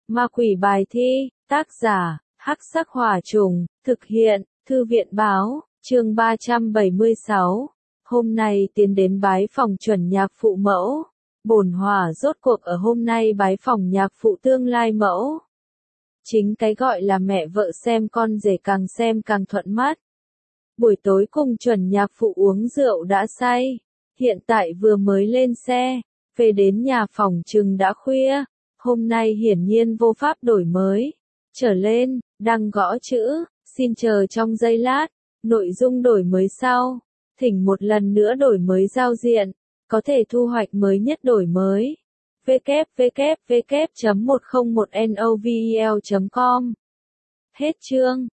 Ma quỷ bài thi, tác giả, Hắc Sắc Hỏa Trùng, thực hiện, Thư viện Báo, chương 376. Hôm nay tiến đến bái phòng chuẩn nhạc phụ mẫu. Bổn hỏa rốt cuộc ở hôm nay bái phòng nhạc phụ tương lai mẫu. Chính cái gọi là mẹ vợ xem con rể càng xem càng thuận mắt. Buổi tối cùng chuẩn nhạc phụ uống rượu đã say. Hiện tại vừa mới lên xe, về đến nhà phòng chừng đã khuya. Hôm nay hiển nhiên vô pháp đổi mới. Trở lên, đang gõ chữ, xin chờ trong giây lát. Nội dung đổi mới sau. Thỉnh một lần nữa đổi mới giao diện. Có thể thu hoạch mới nhất đổi mới. www.101novel.com. Hết chương.